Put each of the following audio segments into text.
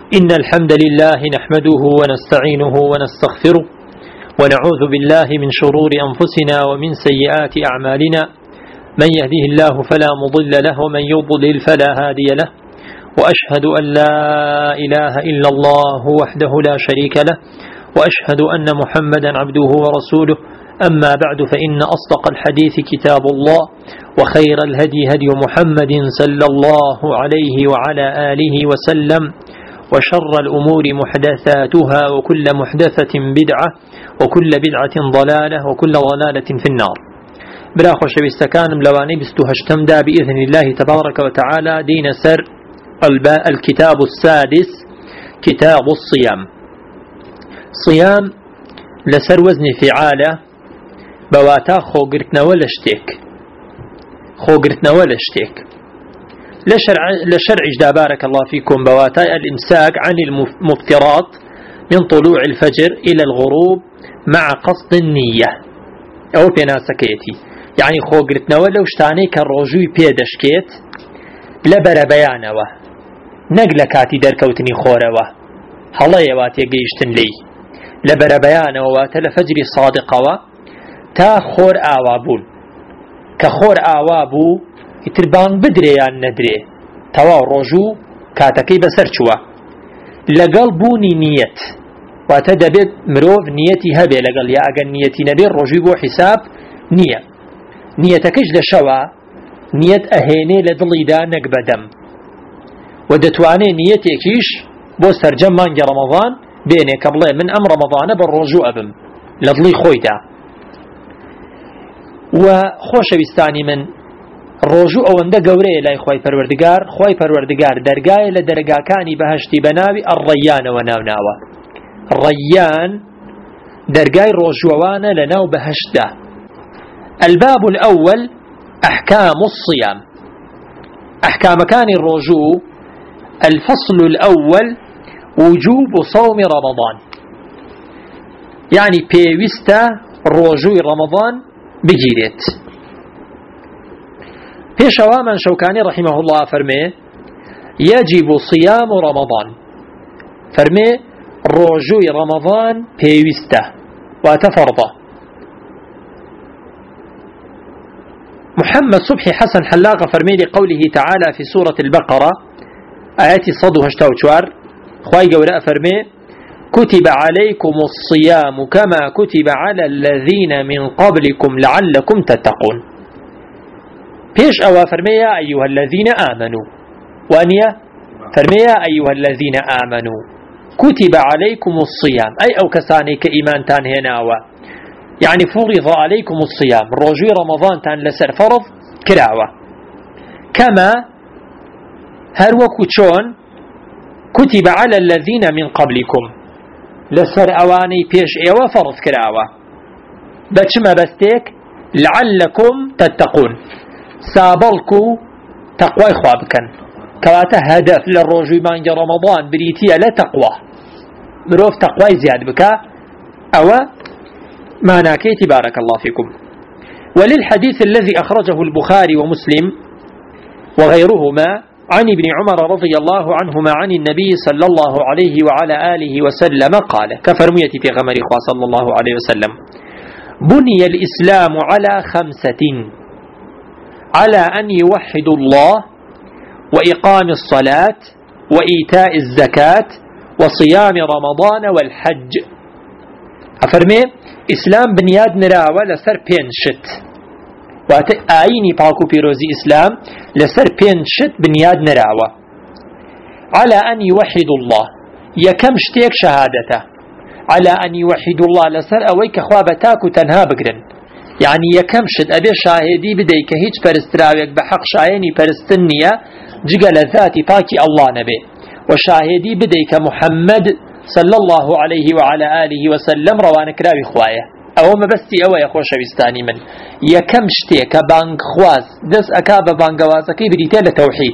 إن الحمد لله نحمده ونستعينه ونستغفره ونعوذ بالله من شرور أنفسنا ومن سيئات أعمالنا. من يهده الله فلا مضل له ومن يضلل فلا هادي له، وأشهد أن لا إله إلا الله وحده لا شريك له، وأشهد أن محمدا عبده ورسوله. أما بعد، فإن أصدق الحديث كتاب الله، وخير الهدي هدي محمد صلى الله عليه وعلى آله وسلم، وشر الأمور محدثاتها، وكل محدثة بدعة، وكل بدعة ضلالة، وكل ضلالة في النار. بلا خوش بستكان ملواني بستهشتم دا بإذن الله تبارك وتعالى دين سر الكتاب السادس، كتاب الصيام. صيام لسر وزن فعالة بواتا خوغرتنا ولا شتيك لشرع جدا بارك الله فيكم بواتا الإمساك عن المفطرات من طلوع الفجر إلى الغروب مع قصد النية أو بناسكيتي، يعني خوغرتنا ولا وشتاني كالرجوي بيدشكيت لبر بيانوا نقل كاتي دركوتني خوروا هلا يواتي قيشتن لي لبر بيانوا واتل فجر صادقوا تا خور آوابون كخور آوابو يتربان بدري يان ندري توا رجو كاتكي بسرچوا لقلبوني نيت واتدبت مروف نيتي هبه لقل يا اگر نيتي نبي رجو بو حساب نيتكش لشوا نيت اهيني لدلي دا نقبدم ودتواني نيتكيش بو سرجم مانجا رمضان بيني قبله من ام رمضان بالرجو ابم لدلي خويدا وخوش بستاني من ڕۆژوو ئەوەندە گەورەیە لای خی پەروەردگار دەرگایە لە دەرگاکانی بەهەشتی بەناوی ئەڕەیانەوە ناوناوە. ڕەیان دەرگای ڕۆژوەوانە لە ناو بەهەشتدا. الباب الأول أحكام الصيام. أحكامكاني الرجوع. الفصل الأول وجوب صوم رمضان، يعني بيوستا رجوع رمضان بجيريت. بيشوا من شوكاني رحمه الله فرمي يجب صيام رمضان، فرمي رجوع رمضان بيوسته وتفرضه. محمد صبحي حسن حلاقة فرمي لقوله تعالى في سورة البقرة آيات صدوها اشتوشوار خواهي قولاء فرمي كتب عليكم الصيام كما كتب على الذين من قبلكم لعلكم تتقون. بيش أوا فرميا أيها الذين آمنوا، وأنيا فرميا أيها الذين آمنوا كتب عليكم الصيام، أي أو كساني كإيمان تان هناوا، يعني فرض عليكم الصيام رجوع رمضان تان لسر فرض كراوة، كما هروكو تشون كتب على الذين من قبلكم لسر أواني بيش إيوا فرض كراوة بچما بستيك لعلكم تتقون، سابلكو تقوى خوابكن كواتا هدف للرجوع من رمضان بريتيا لا تقوى مروف تقوى زياد بكا أو معناكيتي بارك الله فيكم. وللحديث الذي أخرجه البخاري ومسلم وغيرهما عن ابن عمر رضي الله عنهما عن النبي صلى الله عليه وعلى آله وسلم قال كفرمية في غمر صلى الله عليه وسلم بني الإسلام على 5: على أن يوحدوا الله، وإقام الصلاة، وإيتاء الزكاة، وصيام رمضان والحج. أفرمي إسلام بنياد نراوة لسر بينشت وآيني باكو بيروزي إسلام لسر بينشت بنياد نراوة. على أن يوحدوا الله يكم شتيك شهادته، على أن يوحدوا الله لسر أويك خوابتاكو تنها بقرن، يعني يكم شد أبي شاهدي بديك هيج پرستراويك بحق شايني پرستنية جگل ذاتي باكي الله نبي، وشاهدي بديك محمد صلى الله عليه وعلى آله وسلم روانك راوي خوايا أو ما بستي أو يخوش بستاني من يكم شتيك بانك خواز دس أكاب بانقوازكي بريتال توحيد.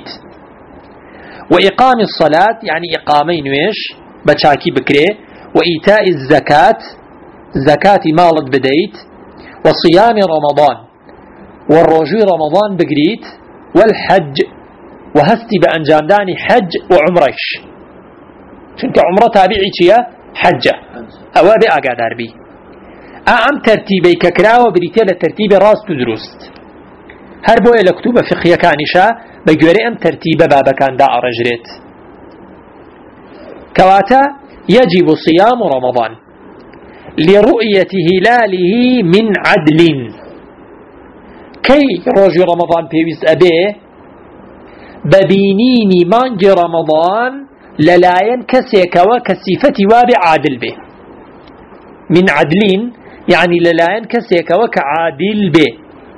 وإقام الصلاة يعني إقامين ويش بچاكي بكري، وإيتاء الزكاة زكاة مالك بديت، وصيام رمضان والرجوع رمضان بقريت، والحج وهستي بأنجام داني حج وعمرش چونکە عمرە تابعی چییە؟ حەجە. ئەوە بێ ئاگادار بی. ئەم تەرتیبەی کە کراوە بریتە لە تەرتیبی ڕاست و دروست. هەر بۆیە لە کتوبە فقهیەکانیشە بە گوێرەی ئەم تەرتیبە بابەکاندا ئاڕێژرێت. کەواتە يجب صيام رمضان لرؤية هلاله من عدل. كي روج رمضان بيوز أبيه ببينيني مانج رمضان للاين كسيك وكسيفتي وابع عادل به. من عدلين يعني للاين كسيك وكعادل به.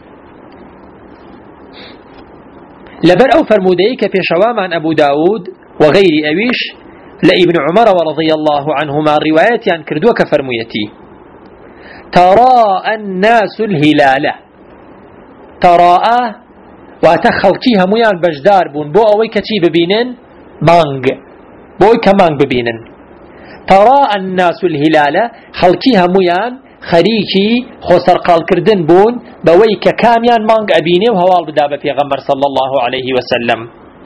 لبر أو فرموديك في شوام عن أبو داود وغير أويش لابن عمر ورضي الله عنهما رواية عن كردوك فرميتي تراءى الناس الهلال. تراءى واتخلقيها ميان بجدار بون بو اوي كتي ببينن مانج بو كمان ببينن. تراءى الناس الهلال خلقيها ميان خريكي خسر قال كردن بون بوي كاميان مانج ابيني وهوال بدابة في غمر صلى الله عليه وسلم.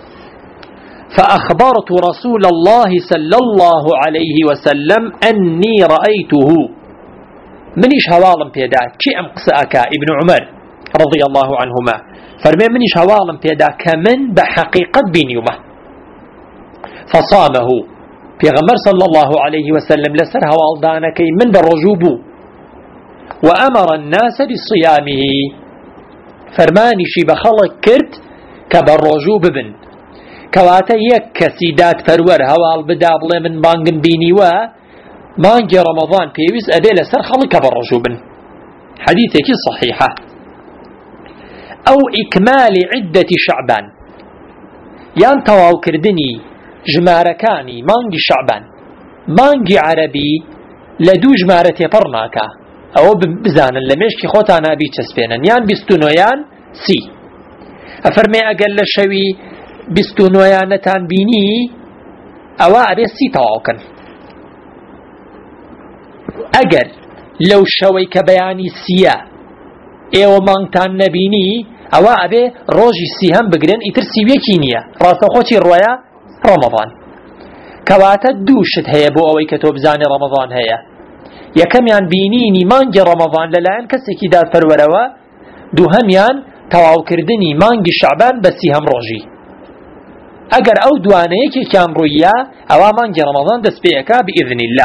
فأخبرت رسول الله صلى الله عليه وسلم أني رأيته. منيش هوالم بيدا كي أم قسأك ابن عمر رضي الله عنهما فرمي منيش هوالم بيدا كمن بحقيقة بنيومه. فصامه في غمر صلى الله عليه وسلم لسر هوالدانكي من بالرجوب وأمر الناس بصيامه. فرماني شي بخلق كرت كبالرجوب بن. كواتا يك كسيدات فرور هوال بدا بڵێ من مانگم بینیوە مانگی رمضان پێویست ئەبێ لەسەر خەڵک بەڕۆژوو حديثك صحيحة. أو إكمال عدة شعبان يان تواو كردني جماركاني مانگی شعبان مانگی عربي لدو جمارتي پڕناکە أو بزانن لمشكي خوتانا بي چسبێنن يان بستونويان سي أفرمي أقل شوي بستونويانتان بيني أو أبي سي تواوكن. أجر لو شويك بياني سيا إيو مانتان نبيني أو أبي روجي سيهم بقرن إترسي ويكينيا راسو خوتي الرواية رمضان. كواتا دوشت هيا بو أوي كتوب زاني رمضان هيا يكم يان بينيني مانجي رمضان للاين كسيكي دار فروروا دو هم يان تواو كردني مانجي شعبان بسيهم روجي. اگر او دوانەیەکی کام ڕوویە ئەوا مانگی رمضان دەست پێەکا بإذن الله.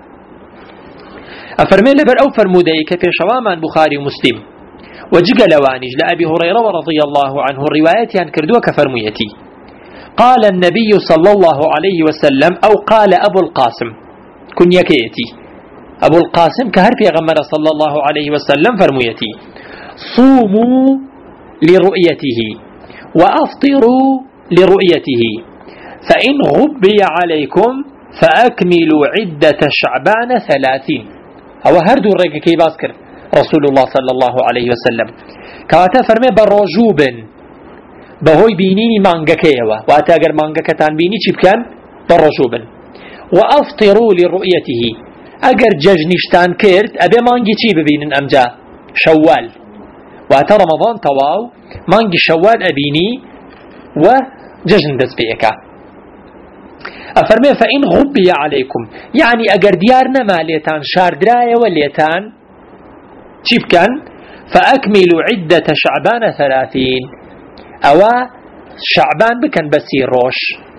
ئەفەرمێ لەبەر ئەو فەرموودەیە کە پێشەوامان بوخاری و مسلم وجگە لەوانیش لە ئەبی هورەیرە رضي الله عنه ڕیوایەتیان کردووە کە فەرموویەتی قال النبي صلى الله عليه وسلم أو قال أبو القاسم كنيكيتي أبو القاسم كهر پیغمبر صلى الله عليه وسلم فرمويتي صوموا لرؤيته وأفطروا لرؤيته فإن غبي عليكم فأكملوا عدة شعبان 30. أو هردو الرقة كي باسكر رسول الله صلى الله عليه وسلم كواتا فرمي بروجوب بهوي بينيني مانجا كيوا واتا اگر مانجا كتان بيني چي بكان بروجوب. وأفطروا لرؤيته اگر ججنشتان كرت أبي مانجي چي ببينن أمجا شوال واتا رمضان تواو مانجي شوال أبيني وججن دز بيكا. أفرمي فإن غبي عليكم يعني أجر ديارنا ماليتان شاردرايا وليتان شيب كان فأكملوا عدة شعبان 30. أو شعبان بكن بسي روش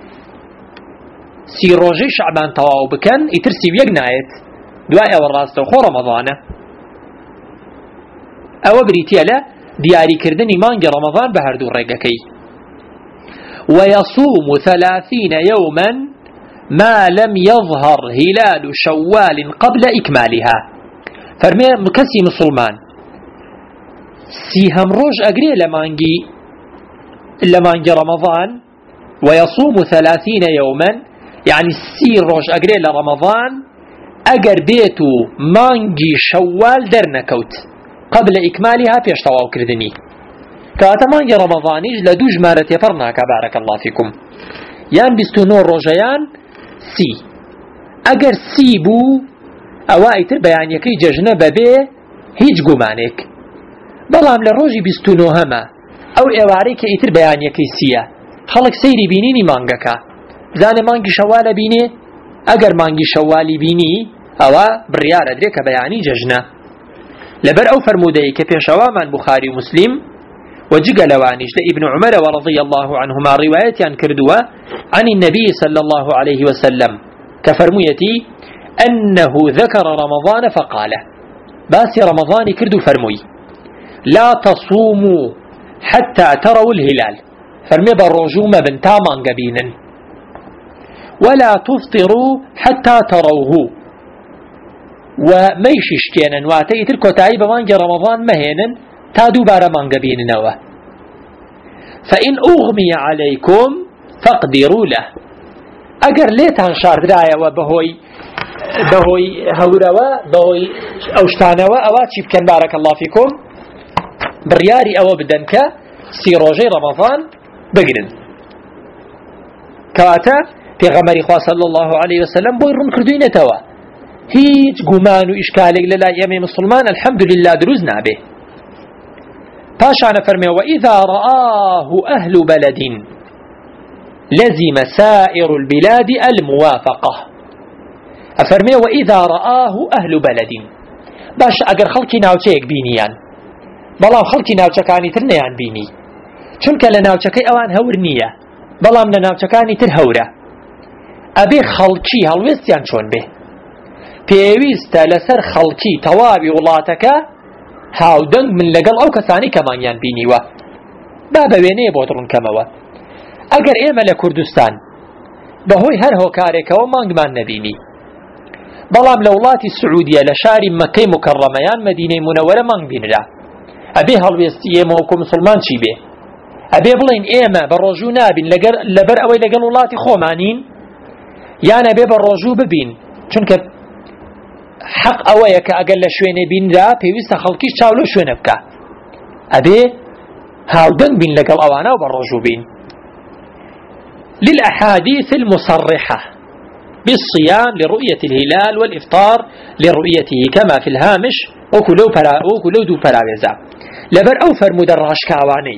سي روجي شعبان تواو بكن يترسي ويقنايت دواء والراستو خو رمضان أو بريتيالا دياري كردني مانجي رمضان بهردو رقاكي. ويصوم 30 يوما ما لم يظهر هلال شوال قبل إكمالها. فرمي مكسي مسلمان سيهم روج أقري لمانجي رمضان ويصوم 30 يوما يعني سي روج أقري لرمضان أقر بيتو مانجي شوال درنكوت قبل إكمالها فيش تواو كردني كاتا مانجي رمضانيج لدو جمارة يفرناك بارك الله فيكم يان 29 روجيان سي اگر سي بو اوائتر بيان يكي ججنة ببي هيج قمانك بلام لروجي 29 هما او اواريك ايتر بيان يكي سيا خلق سيري بينيني مانجكا زاني مانجي شوال بيني ئەگەر مانگی شەوالی بینی ئەوە بڕیارە درێ کە بەیانی جەژنە لەبەر ئەو فەرمودەی کە پێشەوامان بوخاری و مسلیم وجگە لەوانیش لە ابن عمر ورضي الله عنهما روايتان كردوا عن النبي صلى الله عليه وسلم كفرميتي أنه ذكر رمضان فقال باسي رمضان كردو فرمي لا تصوموا حتى تروا الهلال فرمي بالرجوم بنتا مانقبينا ولا تفطروا حتى تروه وميش اشتينا واتي تلك تعيب مانق رمضان مهينا تادو بارا مانقبيننا فإن أغمي عليكم فاقدروا له أجر ليتان شارد رايا وبهوي هوروا بهوي أوشتانوا أواتشيب كان بارك الله فيكم برياري أو بدنك سيروجي رمضان بقرن كواتا في غمر إخوة صلى الله عليه وسلم بويرون كردوين توا هيج قمان وإشكالي للا يمي مسلمان الحمد لله دروزنا به باشا فرمي وإذا رآه أهل بلد لزم سائر البلاد الموافقة أفرمي وإذا رآه أهل بلد باش أقر خلقي ناوچيك بينيان بلام خلقي ناوچكاني ترنيان بيني چونك لناوچكي أوان هورنية بلام لناوچكاني تر هورة أبي خلقي هلوستيان چون به پێویستە لەسەر خەڵکی تەواوی وڵاتەکە هاودەنگ من لەگەڵ ئەو کەسانی کەمانیان بینیوە با بە وێنەیە بۆ دڕونکەمەوە ئەگەر ئێمە لە کوردستان بەهۆی هەر هۆکارێکەوە مانگمان نەبینی بەڵام لە وڵاتی سعودیە لە شاری مەکەی مکەڕەمەیان مەدینەی مونەوەرە مانگ بینرا ئەبێ هەڵوێستی ئێمە وەکو مسلمان چی بێ ئەبێ بڵین ئێمە بە ڕۆژوو نابین لەبەر ئەوەی لەگەڵ وڵاتی خۆمانین یان ئەبێ بە ڕۆژوو ببین چونکە حق ئەوەیە کە ئەگەر لە شوێنێ بینرا پێویستە خەڵکیش چاو لەو شوێنە بکە ئەبێ هاودەنگ بین لەگەڵ ئەوانە و بە ڕۆژوو بین للأحاديث المصرحة بالصيام لرؤية الهلال والإفطار لرؤيته كما في الهامش وكلو دو فراوزا لبر أو فرمود الراشكاواني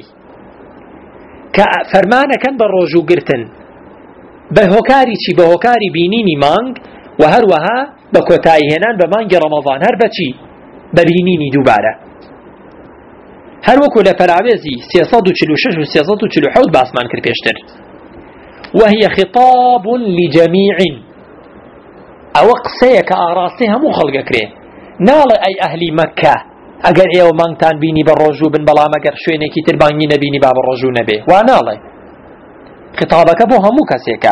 كفرمانا كان بالرجو قرتن بهوكاري چي بهوكاري بينيني مانگ وهروها بكوتاي هنان بمانگ رمضان هر بچي ببينيني دوباره هر وكو لفراوزي 346 و 347 باسمان كر بيشتر وهي خطاب لجميع او قسيك اغراستها مو خلق كري نال اي اهل مكة اگر ايو مانگتان بيني بالرجو بن بلا مگر شويني كي ترباني نبيني باب الرجو نبي ونال خطابك بوها مو كسيك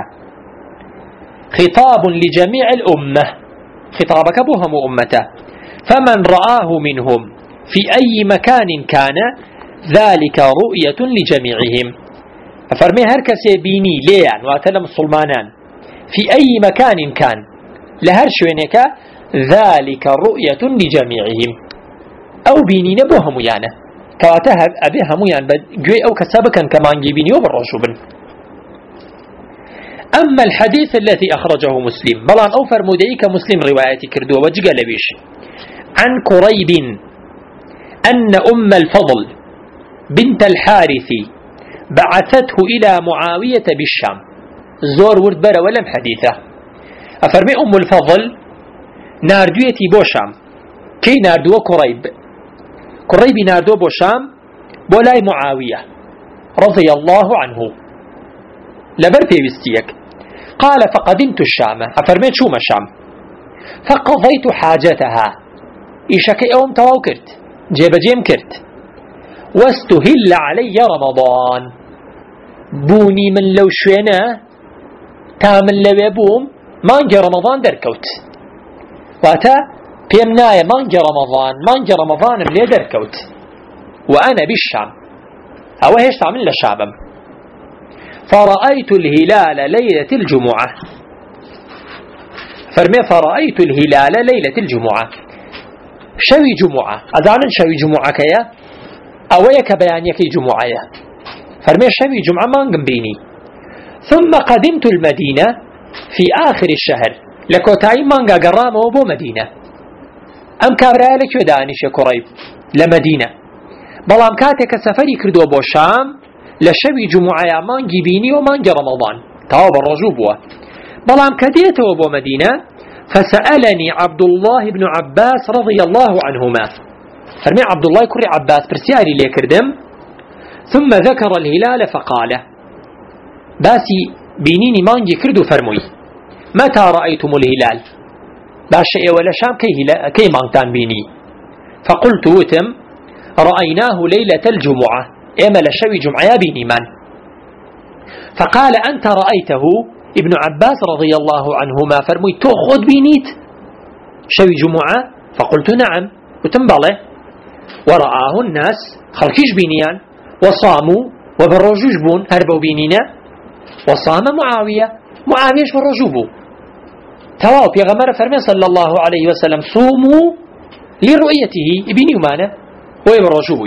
خطاب لجميع الأمة خطابك بوها مو أمته فمن رآه منهم في أي مكان كان ذلك رؤية لجميعهم فرمي هركس بيني ليان واتلم الصلمانان في أي مكان كان لهر شوينك ذلك رؤية لجميعهم أو بيني نبوهم يانا كواتها أبيهم يان بجوي أو كسابكا كمان جيبيني وبالرجوبن أما الحديث الذي أخرجه مسلم بلان أو فرموديك مسلم رواية كردو وجقل بيش عن كريب أن أم الفضل بنت الحارث بعثته إلى معاوية بالشام زور ورد برا ولم حديثة أفرمي أم الفضل ناردويتي بوشام كي ناردو كريب ناردو بوشام بولاي معاوية رضي الله عنه لبر بيوستيك قال فقدمت الشام أفرميت شو ما الشام فقضيت حاجتها إيشك يوم تواوكرت جيب جيم كرت واستهل علي رمضان بوني من لو شوينا تامن لو يبوم مانجي رمضان دركوت واتا بيمنايا مانجي رمضان ملي دركوت وأنا بالشام هو هيش تعمل لشابم فرأيت الهلال ليلة الجمعة فرمي فرأيت الهلال ليلة الجمعة شوي جمعة أذعنا شوي جمعة كيا أويك بيانيك جمعة فرمي شوي جمعة ما نقبيني ثم قدمت المدينة في آخر الشهر لكوتاي مانغا قرام وبو مدينة أم كابرالك ودانش كريب لمدينة بلام كاتك سفري كردو بو شام لشوي جمعة مانجي بيني ومانجي رمضان تاوب الرجوب بلام كديته أبو مدينة فسألني عبد الله بن عباس رضي الله عنهما فرمي عبد الله كري عباس برسياري ليكردم ثم ذكر الهلال فقال باسي بينيني مانجي كردو فرموي متى رأيتم الهلال باشا ولا شام كي مانتان بيني فقلت وتم رأيناه ليلة الجمعة إما لشوي جمعة بيني من فقال أنت رأيته ابن عباس رضي الله عنهما فرموي تأخذ بينيت شوي جمعة فقلت نعم وتنبله ورآه الناس خلقيش بينيان وصاموا وبالرجوج بون هربوا بينينا وصام معاوية بالرجوب تواو بيغمر فرمي صلى الله عليه وسلم صوموا لرؤيته ابن يمانه ويبرجوب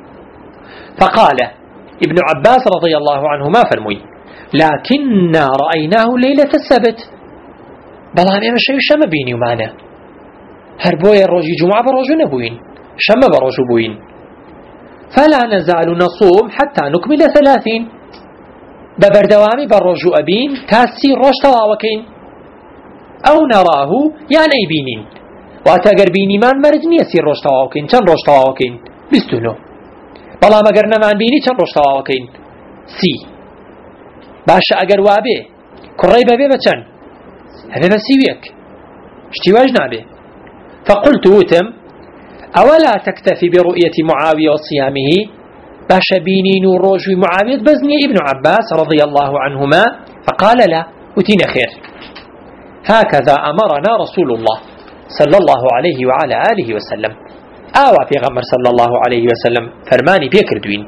فقال ابن عباس رضي الله عنهما فرمي لكننا رأيناه ليلة السبت بلام اما شيء شم بين يمانه هربوا الرجي جمعة برجو نبوين شم برجو بوين فلا نزال نصوم حتى نكمل 30 ببردوامي برجو أبين تاسي رشتوا وكين أو نراه يعني بينين واتاقر بيني من مرجني يسير رشتوا وكين چند رشتوا وكين بستونو بلا ما قرنا من بيني چند رشتوا وكين سي باشا اگر وابه كري بابه بچن هذا بسيويك اشتواج نابه فقلت وتم أولا تكتفي برؤية معاوية وصيامه باشا بينين وروجو معاوية بزني ابن عباس رضي الله عنهما فقال لا وتين خير هكذا أمرنا رسول الله صلى الله عليه وعلى آله وسلم في غمر صلى الله عليه وسلم فرماني بيكردوين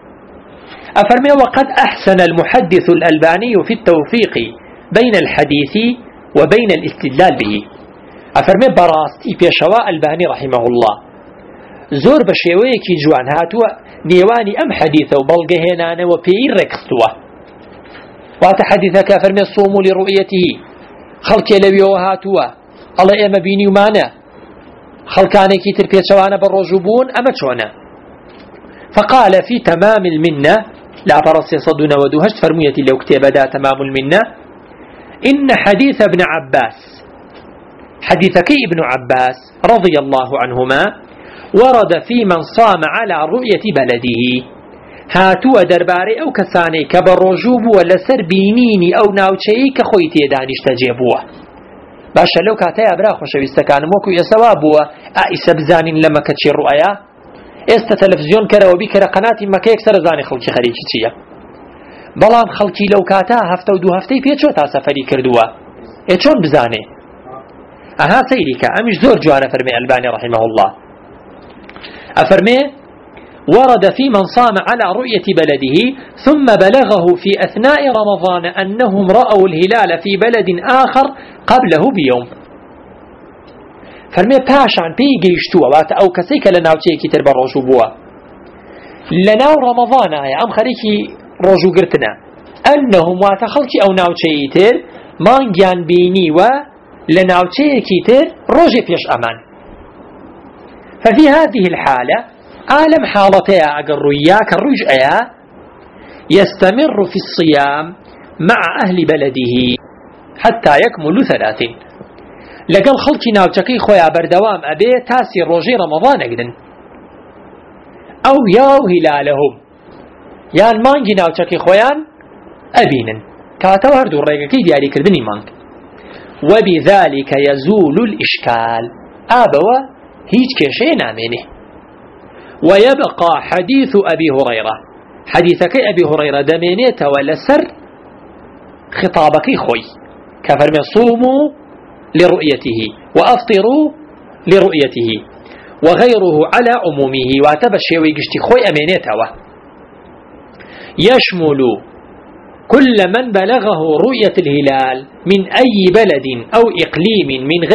أفرمي وقد أحسن المحدث الألباني في التوفيق بين الحديث وبين الاستدلال به أفرمي براستي بيشواء الباني رحمه الله زور بشيويكي جوان هاتوا نيواني أم حديثة وبلغهنان وبيين ركستوا واتحديثك أفرمي الصوم لرؤيته خلق لبيو هاتوا الله إما بيني ومانا خلقاني كتر بيشوانا بالرجوبون أما شونا فقال في تمام المنة لا برصي صدنا ودهشت فرميتي لو كتب دا تمام المنة إن حديث ابن عباس حديثك ابن عباس رضي الله عنهما ورد في من صام على رؤية بلده هاتوا درباري أو كساني كبالرجوب ولا سر بينيني أو ناوشي كخويتي دانش تجيبوه باشا لو كاتايا براخو شويستكان موكو يسوابوه أئس بزان لما كتشي الرؤيا ئێستا تەلەڤیزیۆن کەرەوە بیکەرە قەناتی مەکەیەک سەرزانی خەڵکی خەریکی چییە بەڵام خەڵکی لەو کاتە هەفتە و دوو هەفتەی پێچۆ تا سەفەری کردووە چۆن بزانێ ئەها سەیریکە ئەمیش زۆر جوانە فەرمێ ئەلبانی رحمه الله ئەفەرمێ ورد في من صام على رؤية بلده ثم بلغه في أثناء رمضان أنهم رأوا الهلال في بلد آخر قبله بيوم فرمي پاشان پی گەیشتووە واتە ئەو کەسەی کە لە ناوچەیەکی تر بە ڕۆژوو بووە لەناو ڕەمەضانایە ئەم خەریکی ڕۆژووگرتنە ئەنەهم واتە خەڵکی ئەو ناوچەیەکی تر مانگیان بینیوە لە ناوچەیەکی تر ڕۆژێ پێش ئەمان ففي هذه الحالة عالم حالتها أجر رؤياك الرجع يستمر في الصيام مع أهل بلده حتى يكمل 30 لقل خلقي ناوچەکەی خۆیان بەردەوام ئەبێ تاسی ڕۆژەی ڕەمەضان ئەگرن ئەو یاو هلالهم یان مانگی ناوچەکەی خۆیان ئەبینن کاتەوە هەردوو ڕێگەکەی دیاریکردنی مانگ وبذلك يزول الإشكال ئابەوە هیچ کێشەیە نامێنێ ويبقى حديث أبي هريرة حديثك أبي هريرة دمينيت ولسر خطابك خوي كفرمي صوموا لرؤيته وأفطروا لرؤيته وغيره على عمومه واتبشي ويقشتي خوي أمينيته يشمل كل من بلغه رؤية الهلال من أي بلد أو إقليم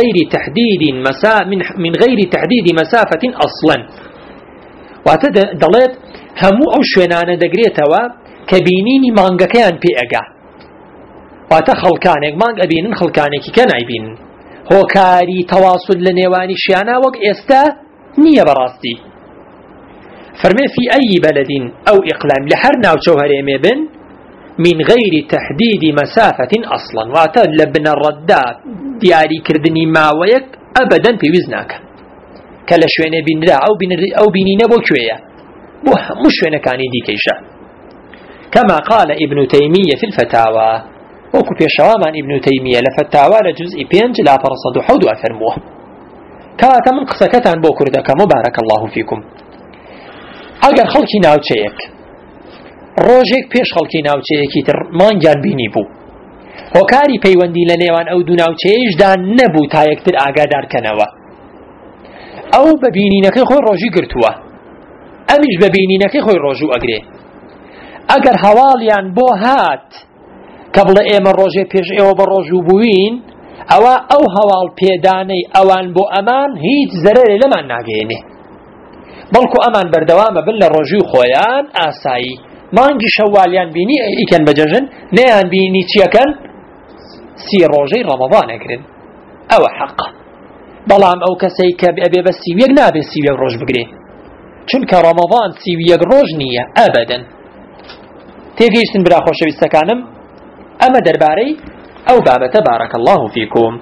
من غير تحديد مسافة أصلا واتدلت همو أو شوينانا دقريتوا كبينيني مانغكيان بي أقا واتا خلقانك مانغ أبينن خلقانك كان عيبين هو كاري تواصل لنيواني شيانا وق إستا نية براستي فرمي في أي بلد أو إقلام لحرنا وشوهري مبن من غير تحديد مسافة أصلا واتلبنا الردات دياري كردني ماويك أبدا في وزنك كلا شوينة بنرا أو بنينة بو كوية مش شوينة كاني دي كيشا كما قال ابن تيمية في الفتاوى وكو بيشوامان ابن تيمية لفتاوى لجزء بينج لا برصد حود أفرموه كاتا من قصكتان بو كردك مبارك الله فيكم اگر خلقی ناوچەیەک ڕۆژێک پێش خەڵکی ناوچەیەکی تر مانگیان بینی بوو هۆکاری پەیوەندی لە نێوان ئەو دوو ناوچەیەشدا نەبوو تا یەکتر ئاگادارکەنەوە ئەو بە بینینەکەی خۆی ڕۆژی گرتووە ئەمیش بە بینینەکەی خۆی ڕۆژوو ئەگرێ ئەگەر هەواڵیان بۆ هات کە بڵێ ئێمە ڕۆژێ پێش ئێوە بە ڕۆژوو بووین ئەوە ئەو هەواڵ پێدانەی ئەوان بۆ ئەمان هیچ زەرەرێ لەمان ناگەێنێ بەڵکو ئەمان بەردەوامە بن لە ڕۆژوی خۆیان ئاسایی مانگی شەوالیان بینی ئیکەن بەجەژن نەیان بینی چیەکەن سی ڕۆژەی ڕەمەضانەگرن ئەوە حەقە بەڵام ئەو کەسەی کە ئەبێ بە سیویەک نابێ سیویەک ڕۆژ بگرێ چونکە ڕەمەضان سیویەک ڕۆژ نییە ئەبەدەن تێگەیشتن برا خۆشەویستەکانم ئەمە دەربارەی ئەو بابەتە بارەک الله فیکم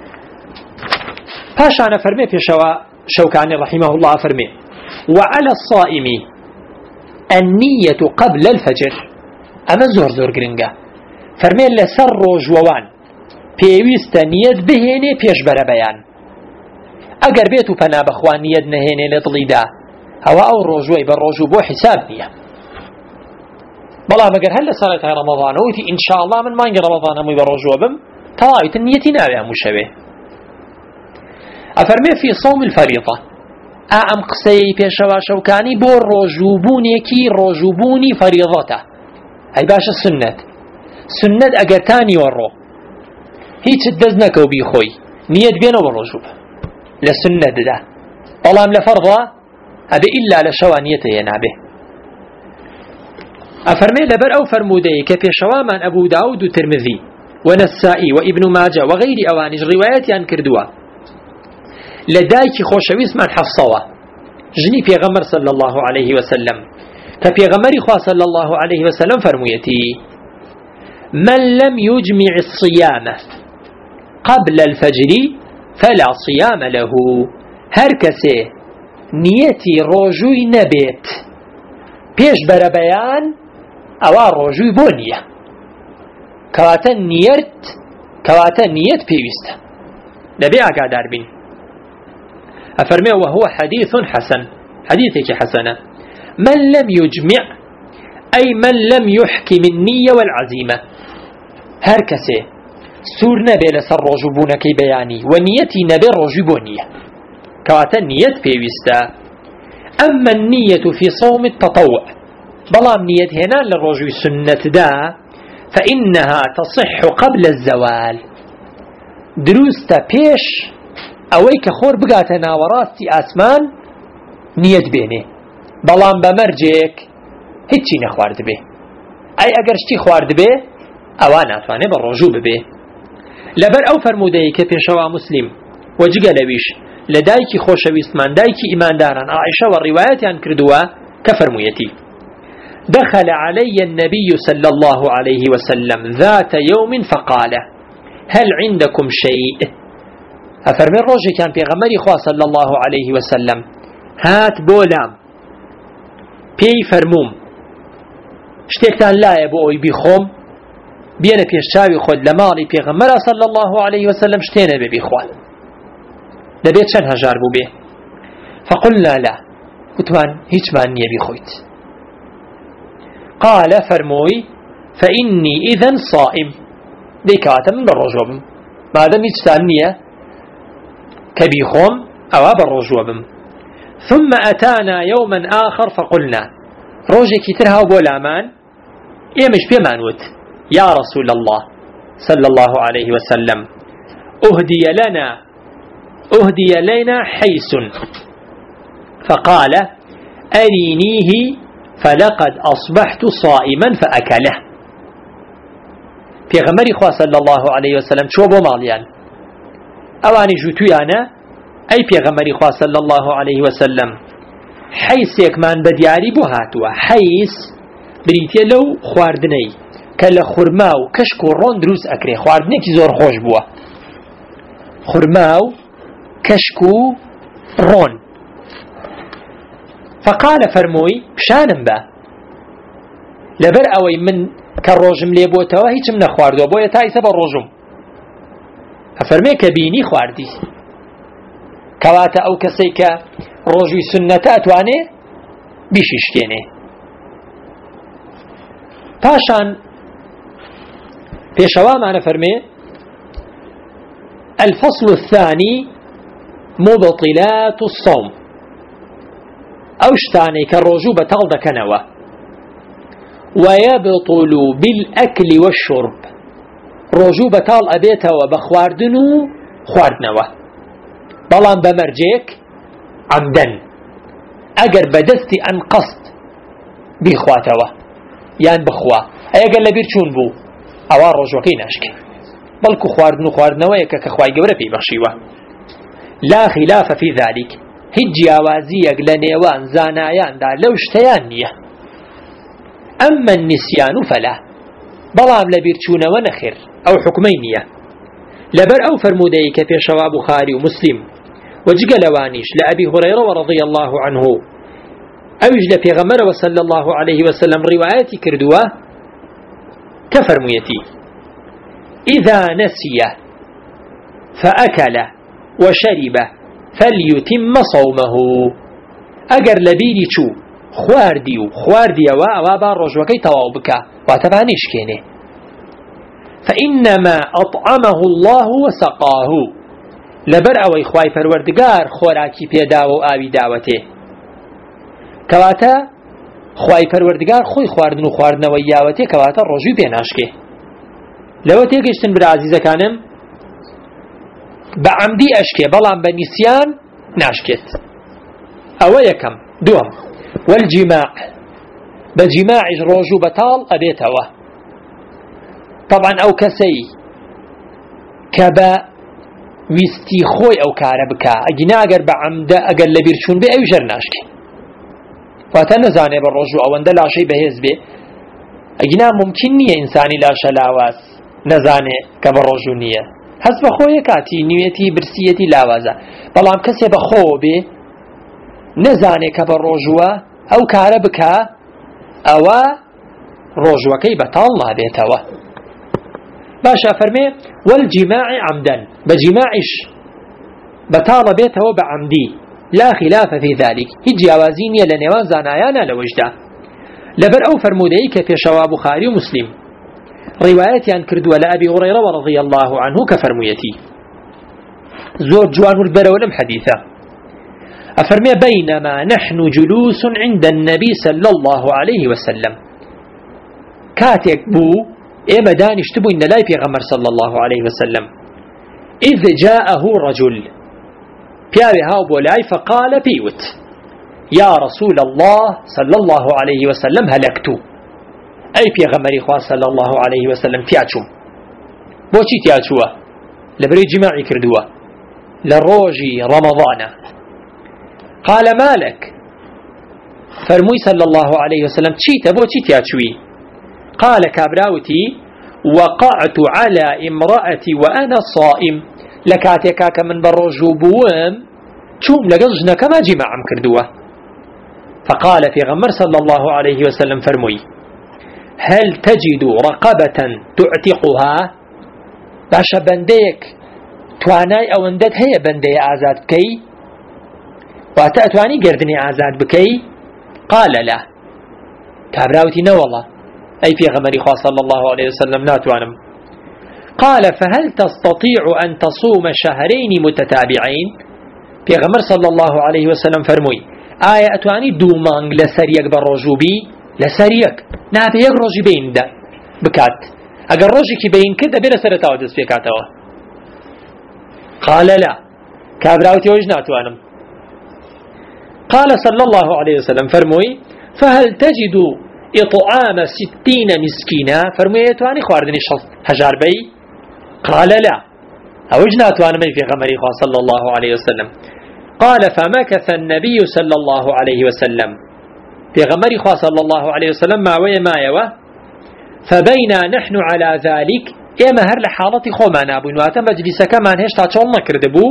پاشانە فەرمێ پێشەوە شەوکانی رحمه الله فەرمێ وعلى الصائم النية قبل الفجر أما زور گرنگا فرمي لسر روجوان پێویستە نیەت بهێنێ پێش بەرە بەیان ئەگەر بێت و پەنا بەخوا نیەت نەهێنێ لە دڵیدا ئەوە ئەو ڕۆژوەی بە ڕۆژوو بۆ حیساب نییە بەڵام ئەگەر هەر لە سەرەتای ڕەمەضانەوەتی ئینشاءالله من مانگی ڕەمەضان هەمووی بە ڕۆژوە بم تەواویتر نیەتی ناوێ هەموو شەوێ ئەفەرمێ فی صوم الفەریضە ئەم قسەی پێشەوا شەوکانی بۆ ڕۆژووبوونێکی ڕۆژووبوونی فەریضەتە ئەی باشە سنەت ئەگەر تانی وەڕۆ هیچت دەست نەکە و بیخۆی نیەت بێنەوە ڕۆژوو لە سنەتدا بەڵام لە فەرضە ئەبێ ئیلا لە شەوا نیەتە هێنابێ ئەفەرمێ لەبەر ئەو فەرموودەیە کە پێشەوامان ئەبوو داود و ترمذی وەنەسائی و ئیبن ماجە و غەیری ئەوانیش ڕیوایەتیان کردووە لدايكي خوشويس من حفصوا جني پیغمبر صلى الله عليه وسلم كبيغمبر خوا صلى الله عليه وسلم فرميتي من لم يجمع الصيام قبل الفجر فلا صيام له هركسي نيتي روجوي نبيت بيش بربيان او روجوي بونية كواتا نيت بيوست نبي اقادر بين أفرمي وهو حديث حسن حديثك حسنة من لم يجمع أي من لم يحكم النية والعزيمة هركسي سور نبي لسر رجبونك بياني ونيتي نبي رجبونية كواتا النية بيوستا أما النية في صوم التطوع بلام نية هنا للرجو سنة دا فإنها تصح قبل الزوال دروستا بيش ئەوەی کە خۆر بگاتە ناوەڕاستی ئاسمان نیەت بێنێ بەڵام بە مەرجێک هیچی نەخوارد بێ ئەی ئەگەر شتی خوارد بێ ئەوە ناتوانێ بە ڕۆژوو ببێ لەبەر ئەو فەرموودەیە کە پێشەوا مسلیم وەجگە لەویش لە دایکی خۆشەویستمان دایکی ئیمانداران عائشەوە ڕیوایەتیان کردووە کە فەرموویەتی دخل علي النبي صلى الله عليه وسلم ذات يوم فقال هل عندكم شيء أفرمي الرجل كان بيغمري خواه صلى الله عليه وسلم هات بولام بي فرموم شتێکتان لایە بۆ ئەوی بیخۆم بێنە پێشچاوی خۆت لە ماڵی پێغەمبەرە صلى الله عليه وسلم شتێنە بێ بیخوات دەبێت چەند هەژار بوو بێ فقلنا لا وتمان هیچمان نییە بیخۆیت قال فرمووی فإني إذن صائم دەیکەواتە من بە ڕۆژوە بم مادەم هیچتان نییە کە بیخۆم ئەوە بە ڕۆژوە بم ثم أتانا يوما آخر فقلنا ڕۆژێکی تر هاو بۆ لامان ئێمەش پێمانوت يا رسول الله صلى الله عليه وسلم أهدي لنا حيس فقال أرينيه فلقد أصبحت صائما فأكله پێغەمبەری خوا صلى الله عليه وسلم چۆ بۆ ماڵیان ئەوانی ژووتویانە ئەی پێغەمبەری خوا صلى الله عليه وسلم حیسێکمان بە دیاری بۆ هاتووە حیس بریتێ لەو خواردنەی كلا خرماو كشكو رون دروس أكري خواردنك زور خوش بوا خرماو كشكو رون فقال فرموي بشانم با لبر أوي من كالروجم ليبوتوا هيش من خواردو بويا تايسا بالروجم ففرمي كبيني خواردي كواتا أو كسيكا روجي سنتات واني بيشيشكيني پاشان پێشەوا معنى فرمي الفصل الثاني مبطلات الصوم أو شتاني كالرجوع بطل دكنوا ويبطل بالأكل والشرب رجوع بطل أبيتا وبخواردنو خواردنوا بلان بمرجيك عمدا أجر بدستي أن قصد بخواتوا يعني بخوا أيقل لبير چون بو أوار رجوكي ناشك بلكو خواردنوا يكا كخواي قبرة في بخشيوه لا خلاف في ذلك هجي أوازيك لنيوان زانايان دا لو اشتيان نية أما النسيان فلا بلام لبير چون ونخر أو حكمين نية لبر أو فرموديك في شواب بخاري ومسلم وجقل وانيش لأبي هريرة ورضي الله عنه أوجل في غمر وصلى الله عليه وسلم رواياتي كردوه كفرميتي إذا نسي فأكل وشرب فليتم صومه أجر لبيدي شو خواردي وابا رجوكي توابك واتبانيش كيني فإنما أطعمه الله وسقاه لبر أو إخواي فروردقار خوراكي بيداو آوي داوته كواتا خواي پروردگار خوي خواردن و خواردنەوە یاوەتێ کەواتە ڕۆژووی پێ ناشکێ لەوە تێگەشتن برا عزیزەکانم بە عەمدی ئەشکێ بەڵام بە نیسیان ناشکێت ئەوە یەکەم دووەم والجیماع بە جیماعیش ڕۆژوو بەتاڵ ئەبێتەوە طبعا ئەو کەسەی کە بە ویستی خۆی ئەو کارە بکا ئەگینا ئەگەر بە عەمدە ئەگەر لەبیر چوون بێ ئەوی ژەر ناشکێ واتە نەزانێ بە ڕۆژ و ئەوەندە لاشەی بەهێز بێ ئەگینا ممکن نییە ئینسانی لاشە لاواز نەزانێ کە بە ڕۆژ و نییە هەست بە خۆیە کاتی نیوێتی برسیەتی لاوازە بەڵام کەسێ بە خۆ بێ نەزانێ کە بە ڕۆژوە ئەو کارە بکا ئەوە ڕۆژوەکەی بەتاڵ نابێتەوە باشە فەرمێ والجیماعی عەمدەن بە جیماعیش بەتاڵە بێتەوە بە عەمدی لا خلاف في ذلك هجي اوازينيا لنيوان زانايانا لوجدا لبر او فرموديك في شواب بخاري ومسلم روايات عن كردو لأبي هريرة ورضي الله عنه كفرميتي زور جوان البر ولم حديثة أفرمي بينما نحن جلوس عند النبي صلى الله عليه وسلم كاتك بو إما دانش تبو إن لا يغمر صلى الله عليه وسلم إذ جاءه رجل بياوي هاو بولاي فقال بيوت يا رسول الله صلى الله عليه وسلم هلكت أي بيغمري خواه صلى الله عليه وسلم تياتشم بوشي تياتشوه لبري جماعي كردوه لروجي رمضان قال مالك فرموي صلى الله عليه وسلم تشيت بوشي تياتشوي قال كابراوتي وقعت على امرأتي وأنا صائم لكاتيكا كمن بروجو بوام شوم لقلجنا كما جماعم كردوه فقال في غمر صلى الله عليه وسلم فرموي هل تجد رقبة تعتقها باشا بنديك تواناي او اندد هي بندي آزاد بكي واتأتواني قردني آزاد بكي قال لا كابراوتي نوالله أي في غمر خواه صلى الله عليه وسلم ناتوانم قال فهل تستطيع أن تصوم شهرين متتابعين في غمر صلى الله عليه وسلم فرموي آية أتواني دومانغ لسريك بالرجوبي لسريك نابي يك روجي بين ده بكات أقل روجي كي بين كده بلا سرطاو دس بكاتوا قال لا كابراوتي وجناتوانم قال صلى الله عليه وسلم فرموي فهل تجد إطعام 60 مسكينا فرموي أتواني خواردني هجار بي قال لا أوجنات وأنا من في غمري صلى الله عليه وسلم قال فمكث النبي صلى الله عليه وسلم في غمري صلى الله عليه وسلم ما ويا ما يوا فبينا نحن على ذلك إما هر لحالة خوما نابون واتا مجلس كمان هشتا چون نكردبو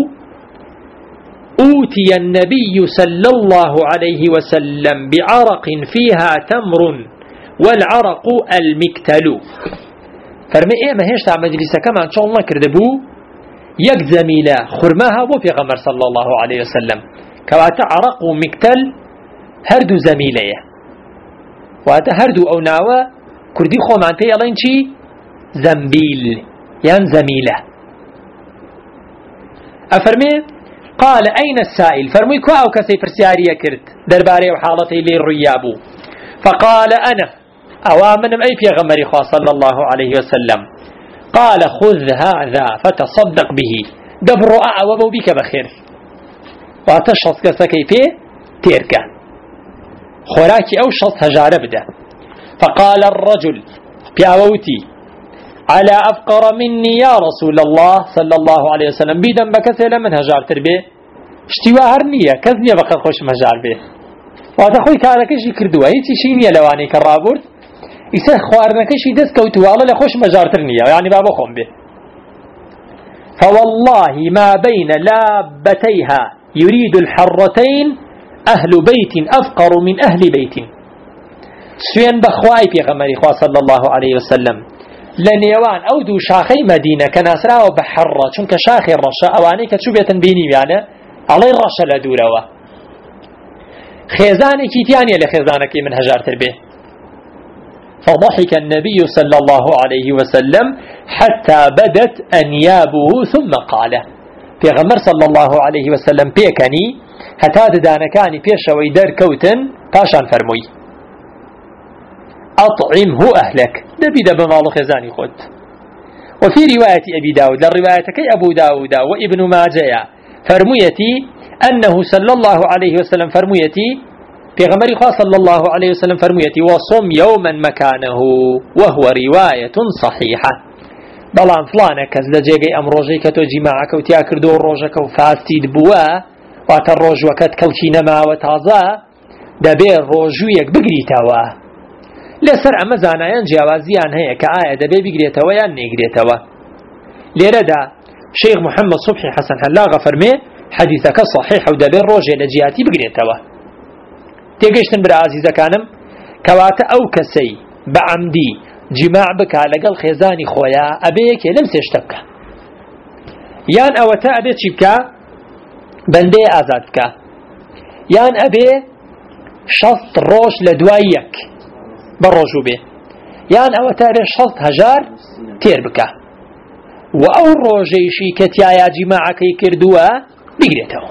أوتي النبي صلى الله عليه وسلم بعرق فيها تمر والعرق المكتل فرمي إما هشتا مجلس كمان چون نكردبو يك زميلة خرماها بو پیغمبر صلى الله عليه وسلم كواتا عرق ومكتل هردو زميلية واتا هردو أو ناوة كردي خومان بي يلين چي زنبيل يعني زميلة أفرمي قال أين السائل فرمي كوا أو كسي فرسيارية كرت درباري وحالتي لي الريابو فقال أنا أوامن أي پیغمبر خواه صلى الله عليه وسلم قال خذ هذا فتصدق به دبر أعوبو بك بخير واتشخص كسكي فيه تيركا خوراكي أو شخص هجار بدا فقال الرجل بأوتي على أفقر مني يا رسول الله صلى الله عليه وسلم بيدم بكثير من هجار تربيه اشتوا هرنية كذنية بقى خوش مجار به واتخوي كاركشي كردوه هيتي شينية لواني كرابورت يسه خوارنكشي دس كوتوالا لخوش مجار ترنية يعني بابا خون به فوالله ما بين لابتيها يريد الحرتين أهل بيت أفقر من أهل بيت سوين بخواي بيغمري خواه صلى الله عليه وسلم لنيوان أو دو شاخي مدينة كناسرا وبحرة چونك شاخي الرشا أواني كتشوبية بيني يعني علي الرشا لدوروا خيزاني كيتياني لخيزانك من هجار تربيه فضحك النبي صلى الله عليه وسلم حتى بدت أنيابه ثم قال بيغمر صلى الله عليه وسلم بيكني هتا دانكاني بيشوي در كوتن باشان فرموي أطعمه أهلك نبي دب مال خزاني خد وفي رواية أبي داود للرواية كي أبو داود وابن ماجه فرميتي أنه صلى الله عليه وسلم فرميتي پیغمبر خواه صلى الله عليه وسلم فرميتي وصم يوما مكانه وهو رواية صحيحة بلان فلانة كز لجيغي أم روجي كتو جماعك وتيا كردو روجك وفاستيد بوا واتا الروج وكت كلشي نما وتازا دبير روجويك بقريتوا لسر أما زانايان جاوازيان هيا كآية دبي بقريتوا يان نيقريتوا ليردا شيخ محمد صبحي حسن حلاغة فرمي حديثك صحيح ودبير روجي لجياتي بقريتوا تيجيشتن برا عزيزة كانم كواتا أو كسي بعمدي جماع بكا لقل خيزاني خويا أبيك لمسيش تبكا يان أوتا أبي تشبكا بندي آزادكا يان أبي شط روش لدوايك بروجو به يان أوتا أبي شط هجار تير بكا وأو روجيشي كتيايا جماعك يكردوا بقريتهم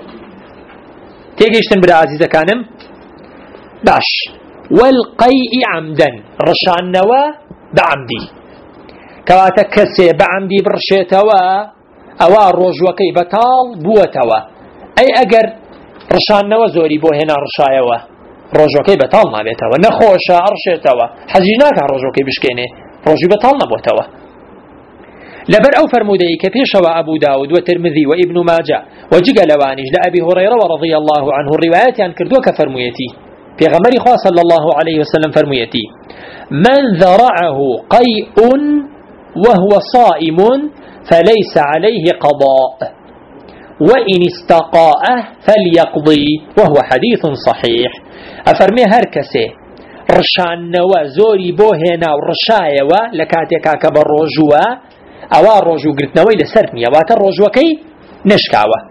تيجيشتن برا عزيزة كانم باش والقيء عمدا رشان نوا بعمدي كواتا كسي بعمدي برشيتوا أوا روجوكي بطال بوتوا أي أجر رشان نوا زوري بو هنا رشايوا روجوكي بطال ما بيتوا نخوشا أرشيتوا حزيناك روجوكي بشكيني روجي بطال نبوتوا لبر أو فرمودي كبيشوا أبو داود وترمذي وابن ماجه وجيق لوانيج لأبي هريرة ورضي الله عنه الروايات عن كردوك فرميتي پیغمبر خواه صلى الله عليه وسلم فرميتي من ذرعه قيء وهو صائم فليس عليه قضاء وإن استقاءه فليقضي وهو حديث صحيح أفرمي هركسي رشان نوا زوري بوهنا ورشايوا لكاتيكا كبروجوا أوا روجو قرتنوي لسرنيا واتا روجوكي نشكاوا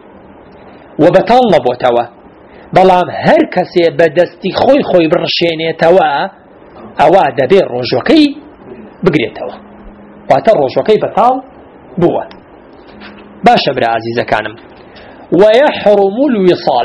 وبطلنا بوتوا بەڵام هەر کەسێ بەدەستی خۆی بڕشێنێتەوە ئەوا دەبێت ڕۆژوەکەی بگرێتەوە واتە ڕۆژوەکەی بەتاڵ بووە. باشە برا عەزیزەکانم وەیەحڕم الویصال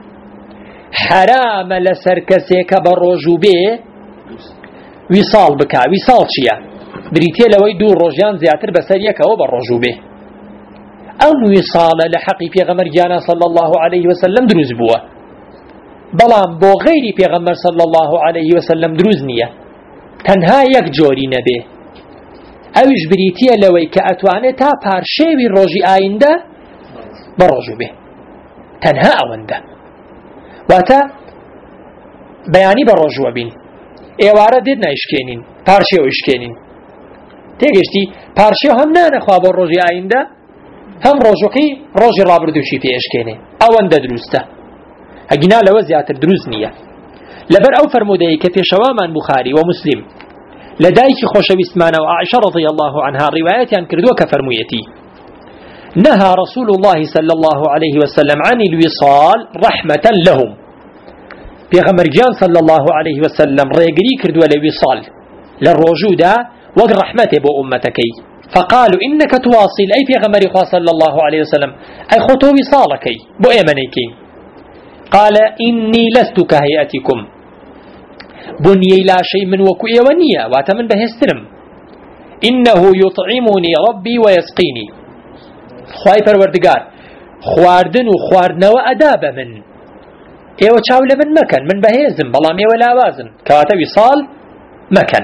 حرامە لەسەر کەسێکە بە ڕۆژوو بێ ویصال بکا. ویصال چییە؟ بریتێ لەوەی دوو ڕۆژیان زیاتر بەسەر یەکەوە بە ڕۆژوو بێ. ئەم ویصالە لە حەقی پێغەمبەر گیانە صلی الله عليه وسلم دروست بووە، بەڵام بۆ غەیری پێغەمبەر صلی الله عليه وسلم دروست نییە، تەنها یەک جۆری نەبێ. ئەویش بریتیە لەوەی کە ئەتوانێت تا پارشێوی ڕۆژی ئایندە بە ڕۆژوو بێ، تەنها ئەوەندە. واتە بەیانی بە ڕۆژوە بین. ئێوارە دێت نایشکێنین پارچێ و ئیشکێنین تێگەشتی پارچێ هەم نانەخوا بۆ ڕۆژی ئایندە هەم ڕۆژەکەی ڕۆژی ڕابردووشی پێشکێنێ ئەوەندە دروستە ئەگینا لەوە زیاتر دروست نییە لەبەر ئەو فەرمودەیە کە پێشەوامان بوخاری و مسلم لە دایکی خۆشەویستمانەوە عائشە رضی الله عنها ڕیوایەتیان کردووە کە فەرموویەتی نهى رسول الله صلى الله عليه وسلم عن الوصال رحمة لهم پیغمبر جان صلى الله عليه وسلم ريقري كردوا لوصال للرجودة وقر رحمته بو أمتكي فقالوا إنك تواصل أي پیغمبر صلى الله عليه وسلم أي خطو وصالكي بو أيمنيكي قال إني لست كهيئتكم بني لا شيء من وكو إيوانية واتمن بهسترم إنه يطعمني ربي ويسقيني خواهي پروردگار خواردن و خواردنەوە ئەدابە من ئێوە چاو لە من مەکەن من بەهێزم بەڵام ئێوە لاوازن کەواتە ویصال مەکەن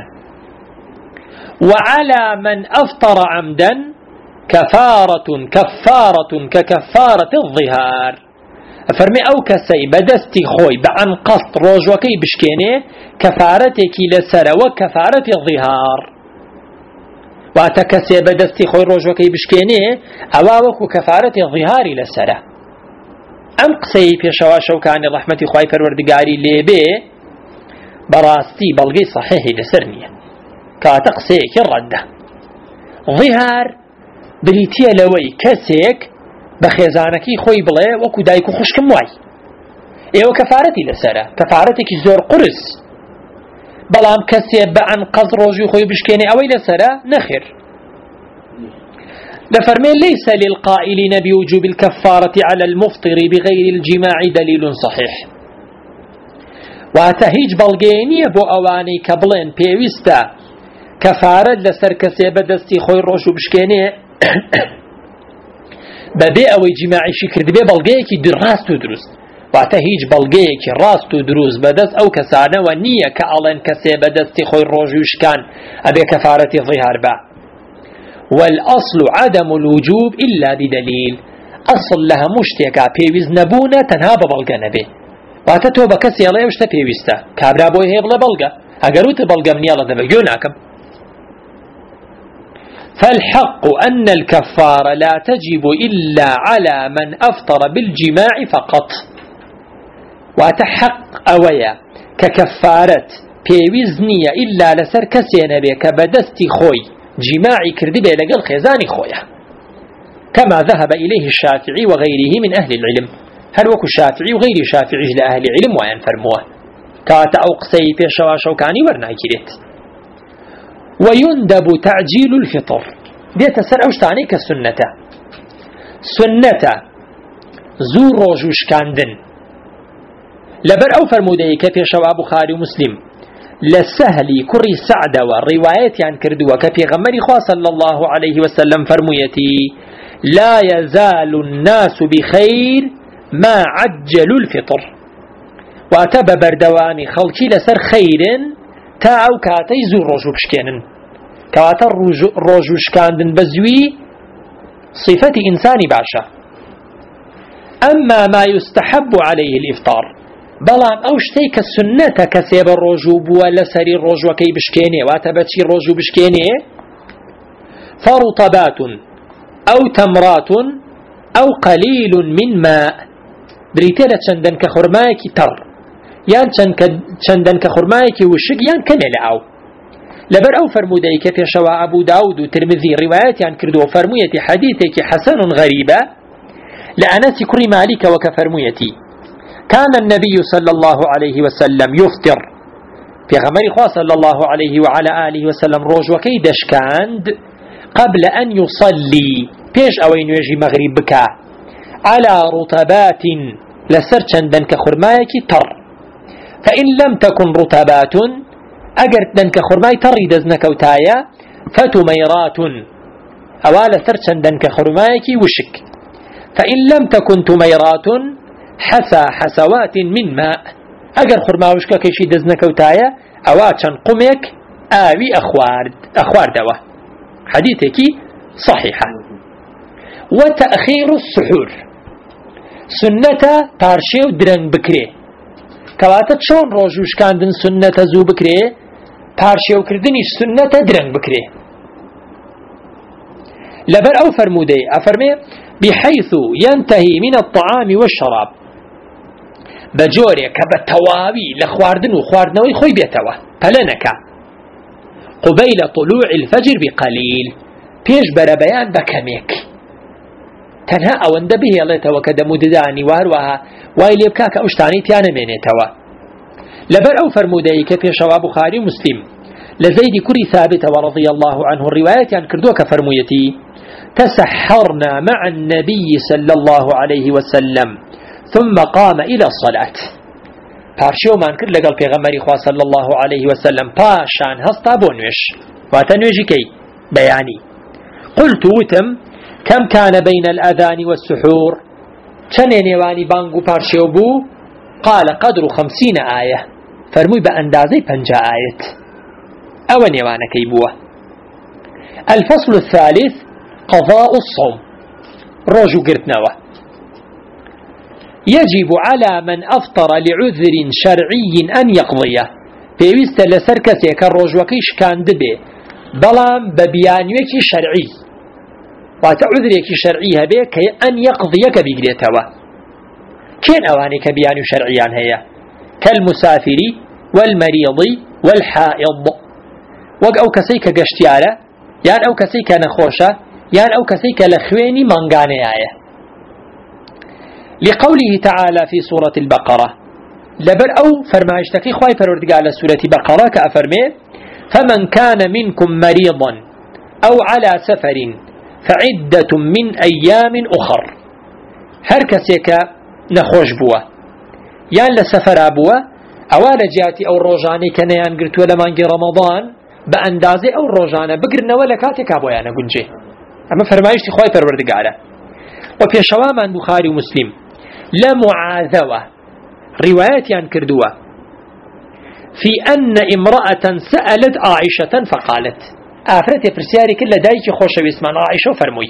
وعلى من أفطر عمدا كفارة ككفارة الظهار فرمي أو كسي بدستي خوي بعن قصد روجوكي بشكيني كفارتك لسر وكفارة الظهار واتكسي بدستي خوي روجوكي بشكيني أواوك كفارة الظهار لسر أم قسي في شواشو كان رحمة خواي پروردگاري ليبي براستي بلغي صحيح لسرنية كاتقسيك الردة ظهار بريتيا لوي كسيك بخيزانكي خوي بڵێ وەکو دایک و خوشکم وای ئێوە کەفارەتی لەسەرە کەفارەتێکی زۆر قورس بەڵام کەسێ بەعەن قەز ڕۆژی خۆی بشکێنێ ئەوەی لەسەرە نەخێر لفرمي ليس للقائلين بوجوب الكفارة على المفطر بغير الجماع دليل صحيح واتهيج بلغينية بو اواني كبلين بيوستا كفارة لسر كسي بدستي خوي روشو بشكيني ببي اوي جماعي شكر دبي بلغيكي دراست ودروس واتهيج بلغيكي راست ودروس بدست او كسانة ونية كألين كسي بدستي خوي روشو بشكان ابي كفارة الظهار با والأصل عدم الوجوب إلا بدليل أصل لها مشتكى بيوز نبونا تنها ببلغة نبي واتتو بكسي الله يوشتا بيوزتا كابرا بوي هيبلا بلغة أقروت بلغة من يلا دبقوناكم فالحق أن الكفارة لا تجب إلا على من أفطر بالجماع فقط واتحق أويا ككفارة بيوزنية إلا لسر كسي نبي كبدستي خوي جماعي كردبه لقل خيزاني خويا كما ذهب إليه الشافعي وغيره من أهل العلم هل وكو الشافعي وغير الشافعي لأهل العلم وينفرموه كاتا أوقسي في شواشوكاني ورناي كريت ويندب تعجيل الفطر ديت سر أوشتاني كالسنة سنة زور روجوش كاندن لبر أو فرمودي كفي شواب بخاري ومسلم لسهلي كري سعد والروايات عن كردوا كفي غمري صلى الله عليه وسلم فرميتي لا يزال الناس بخير ما عجلوا الفطر واتب بردواني خلقي لسر خير تا او كاتي زور روجو بشكينن كواتا روجو شكاندن بزوي صفة إنساني باشا أما ما يستحب عليه الإفطار بلان او شتيك السنة كسيب الرجو بوا لسري الرجو كي بشكيني واتبتشي الرجو بشكيني فرطبات او تمرات او قليل من ماء بريتيلة چندن كخرمايكي تر يان چندن كخرمايكي وشك يان كنلعو لبر او فرموديك في شواء ابو داود وترمذي روايات عن كردو فرميتي حديثك حسن غريبة لأنس كري مالك وكفرميتي كان النبي صلى الله عليه وسلم يفطر في غمر صلى الله عليه وعلى آله وسلم روج وكيدش كاند قبل أن يصلي بيش أوين يجي مغرب بكا على رطبات لسرچندن كخرمايك تر فإن لم تكن رطبات أجرتن كخرماي تر يدزنك وتايا فتميرات أولا سرچندن كخرمايك وشك فإن لم تكن تميرات حسا حسوات من ماء اگر خرماوشكا كيشي دزنك وتايا اواتشان قميك آوي اخوار دوا حديثك صحيحة وتأخير السحور سنة تارشي ودرنگ بكري كواتا چون روجوش كاندن سنة زو بكري پارشێوکردنی سنەتە درەنگ بکرێ لەبەر ئەو فەرموودەی ئەفەرمێ بحيث ينتهي من الطعام والشراب بجورێک کە بە تەواوی لە خواردن و خواردنەوەی خۆی بێتەوە پەلە نەکا قبيل طلوع الفجر بقليل پێش بەرەبەیان بەکەمێک تەنها ئەوەندە بهێڵێتەوە کە دەموددانی واروەها وای لێ بکا کە ئەو شتانەی تیانەمێنێتەوە لەبەر ئەو فەرموودەی کە پێشەوا بوخاری و مسلم لە زەیدی کوڕی ثابتەوە رضي الله عنه ڕیوایەتیان کردووە کە فەرموویەتی تسحرنا مع النبي صلى الله عليه وسلم ثم قام إلى الصلاة پارشێومان کرد لەگەڵ پێغەمبەری خوا صلى الله عليه وسلم پاشان هەستا بۆ نوێژ واتە نوێژی کەی بەیانی قلت وتم كم كان بين الأذان والسحور چەندێ نێوانی بانگ و پارشێو بوو قال قدر 50 آية فرمووی بە ئەندازەی 50 آية ئەوە نێوانەکەی بووە الفصل الثالث قضاء الصوم ڕۆژ و گرتنەوە يجب على من أفطر لعذر شرعي أن يقضيه پێویستە لەسەر کەسێک کە ڕۆژوەکەی شکاند بێ بەڵام بە بیانوێکی شەرعی واتە عذرێکی شەرعی هەبێ کە ئەن یەقضیە کە بیگرێتەوە کێن ئەوانەی کە بیان و شەرعیان هەیە کەالمسافری والمەریضی والحائض وەک ئەو کەسەی کە گەشتیارە یان ئەو کەسەی کە نەخۆشە یان ئەو کەسەی کە لە خوێنی مانگانەیە لقوله تعالى في سورة البقرة لبر أو فرمايشتكي خواهي پروردگار لسورة بقرة كأفرمي فمن كان منكم مريضا أو على سفر فعدة من أيام أخر هر كسيك نخوش بوا يان لسفر بوا أوال جاتي أو الروجاني كان ينقرت ولمانجي رمضان بأندازي أو الروجانة بقرنا ولا كاتك أبويا أنا قنجي أما فرمايشتي خواهي پروردگار وبيشوا من بخاري ومسلم لمعاذوة روايات عن كردوة في أن امرأة سألت عائشة فقالت آفرت برسياري كل دايك خوش باسمان عائشة فرموي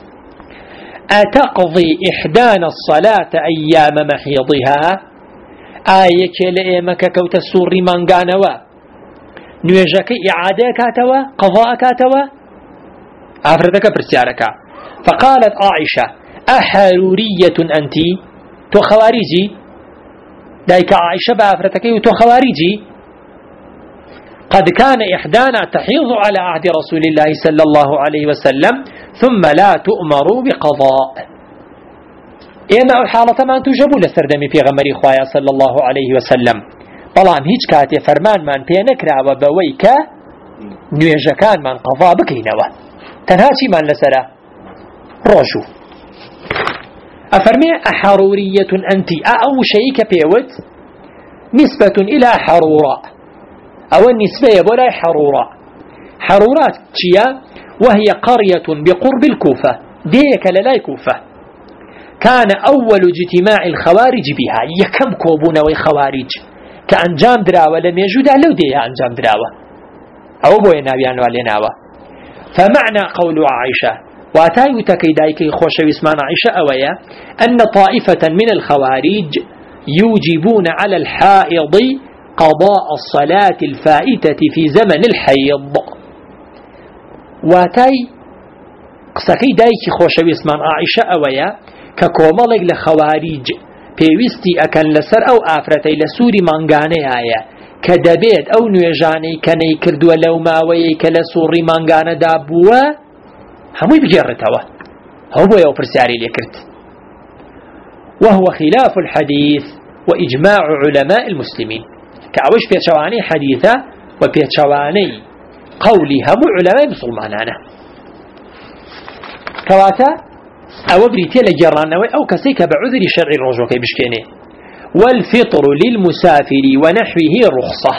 أتقضي إحدانا الصلاة أيام محيضها آيك لئيمك كوت السور من قانوا نيجك إعادة كاتوا قضاء كاتوا آفرتك برسيارك فقالت عائشة أحرورية أنت تو خوارجي دايك عائشة بآفرتك تو خوارجي قد كان إحدانا تحيض على عهد رسول الله صلى الله عليه وسلم ثم لا تؤمر بقضاء إما الحالة ما تجبوا لسردمي في غمري خوايا صلى الله عليه وسلم بلام هيج كاتي فرمان من بينكرا وبويك نيجكان من قضاء بكينوا تنهاتي من لسرا روشو أفرمي أحرورية أنت أو شيء كبيوت نسبة إلى حرورة أو النسبة ولا حرورة حرورات تشيا وهي قرية بقرب الكوفة ديك للا كوفة كان أول اجتماع الخوارج بها يكم كوبون وخوارج كأنجام دراوة لم يجد لو ديها أنجام دراوة أو بوينا بيان واليناوة فمعنى قول عائشة واتايو تكيدايكي خوش باسمان عائشة أويا أن طائفة من الخوارج يوجبون على الحائض قضاء الصلاة الفائتة في زمن الحيض واتاي قسكي دايكي خوش باسمان عائشة أويا ككومالك لخوارج بيوستي أكن لسر أو آفرتي لسوري مانغاني آيا كدبيت أو نويجاني كني كردوا لو ماوي كلسوري مانغانا دابوا هموي بجرتوا هو يو برساري ليكرت وهو خلاف الحديث وإجماع علماء المسلمين كأوش بيتشواني حديثة وبيتشواني قولي هم علماء مسلمانانا كواتا أو بريتي لجرانوي أو كسيك بعذر شرعي الرجوكي بشكيني والفطر للمسافر ونحوه رخصة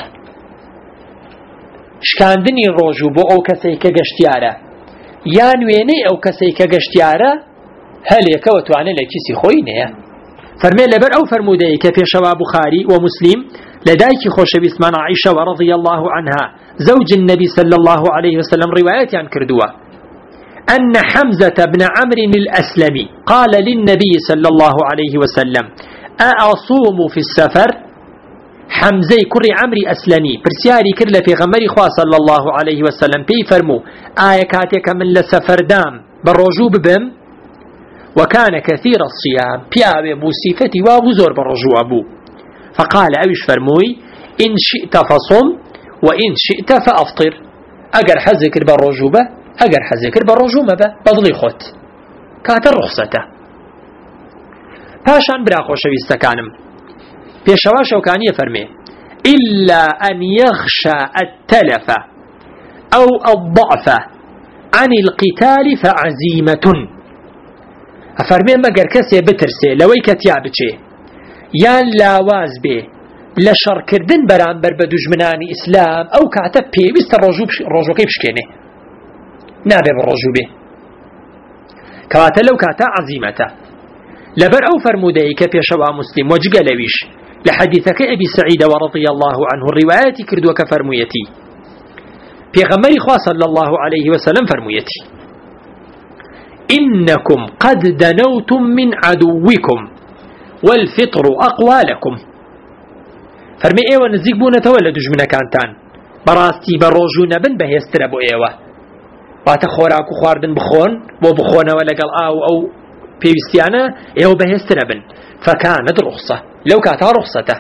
شكاندني الرجو بو أو كسيك قشتيارة يانويني أو كسيك قشتيارة هل يكوتوانا لكيسي خويني فرمي لبر أو فرمودي كفي شواب بخاري ومسلم لدايك خوش باسمان عائشة ورضي الله عنها زوج النبي صلى الله عليه وسلم روايات عن كردوة أن حمزة بن عمرو الأسلمي قال للنبي صلى الله عليه وسلم أأصوم في السفر حمزة كري عمري أسلمي برسياري كرل في غمري خوا صلى الله عليه وسلم بي فرمو آية كاتيك من لسفر دام بالرجوب بم وكان كثير الصيام بيابي بو صفتي وابو بالرجوع أبو فقال أوش فرموي إن شئت فصم وإن شئت فأفطر أجر حذكر بالرجوبة أجر حذكر بالرجومة بضلي خط كات الرخصته پاشان براخو شويستكانم بيشوا شوكانية فرمي إلا أن يخشى التلف أو الضعف عن القتال فعزيمة أفرمي مگر كسي بترسي لوي كتيابتشي يان لاواز بي لشر كردن برانبر بدجمناني إسلام أو كعتب بي بيست الرجو كيف شكيني نابي بالرجوبه كواتا لو كاتا عزيمته لبر أو فرمودي كبيشوا مسلم وجقلويش لحديثك أبي سعيد ورضي الله عنه الروايات كردوا كفرميتي بيغمري خوا صلى الله عليه وسلم فرميتي إنكم قد دنوتم من عدوكم والفطر أقوى لكم فرمي إيوة نزيق بونا تولدوش من كانتان براستي بروجون بن بهيستربو إيوة واتخوراكو خواردن بخون وبخون ولقل أو بيوستيانا إيوة بهيستربن فكانت رخصة لو كانت رخصته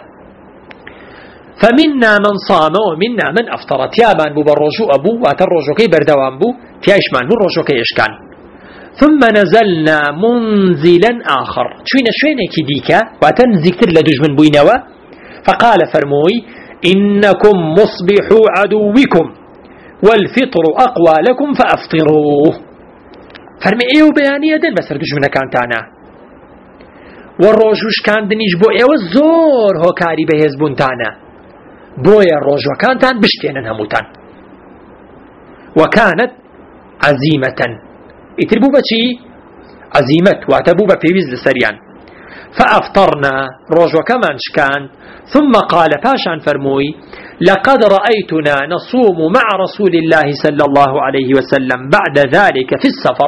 فمنا من صام ومنا من أفطر تيابان بو بالرجو أبو واتالرجو كي بردوان بو تياشمان بو الرجو كي يشكان ثم نزلنا منزلا آخر شوينة كديكا واتنزيكتر لدوج من بوينوا فقال فرموي إنكم مصبحوا عدوكم والفطر أقوى لكم فأفطروه فرمي إيو بيانية دل بسر دوج من كانتانا والروجوش كان دنيش بو إيو الزور هو كاري بهز بونتانا بويا الروجو كانتان بشتين هموتان وكانت عزيمة يتربوا بشي عزيمة واتبوا بفيوز لسريان فأفطرنا روجو كمان شكان ثم قال باشان فرموي لقد رأيتنا نصوم مع رسول الله صلى الله عليه وسلم بعد ذلك في السفر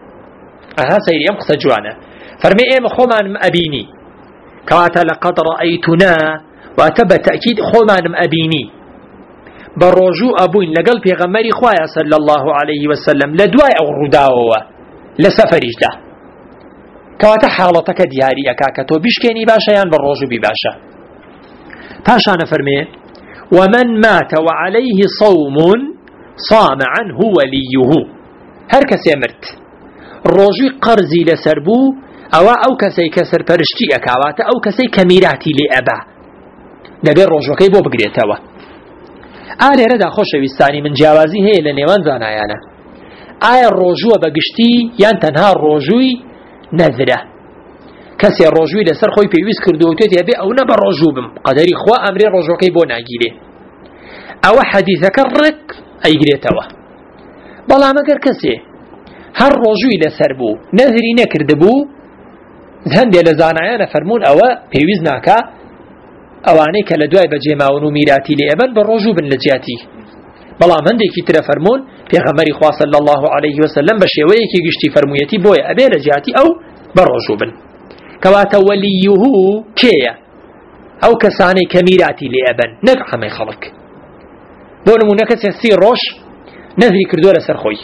سير يمقص جوانا فرمي إيه مخومان أبيني كواتا لقد رأيتنا واتبا تأكيد خومان أبيني بروجو أبوين لقل بيغمري خوايا صلى الله عليه وسلم لدواء أو رداوة لسفر جدا كواتا حالتك دياري أكاكتو بشكيني باشا يان بروجو بباشا باشا نفرمي ومن مات وعليه صوم صام عنه وليه هركس يمرت الروجو قرزي لسربو أو كسي كسر فرشتي أكاواتا أو كسي كميراتي لأبا نبي الروجو كيبو بقريتوا آلي ردا خوشويستاني من جوازي هي لنيوان زانايانا آية الروجوة بقشتي يان تنها الروجوي نذرة كسي الروجوي لسر خوي بيويس كردوتيت يبي أو نبا الروجوبم قدري خوا أمري الروجو كيبو ناقيلي أو حديثك الرك أي قريتوا بلا مقر كسي هر روجوي لسر بو نذري نكردبو هەندێ لە زانایانە فەرموون ئەوە پێویست ناکا ئەوانەی کە لە دوای بەجێماون و میراتی لێ ئەبن بە ڕۆژوو بن لە جیاتی بەڵام هەندێکی ترە فەرموون پێغەمبەری خوا صلی الله عليه وسلم بە شێوەیەکی گشتی فەرموویەتی بۆیە ئەبێ لە جیاتی ئەو بە ڕۆژوو بن کەواتە وەلیه کێیە ئەو کەسانەی کە میراتی لێ ئەبن نەک هەمەی خەڵک بۆ نمونە کەسێ 30 ڕۆژ نەذری کردووە لەسەر خۆی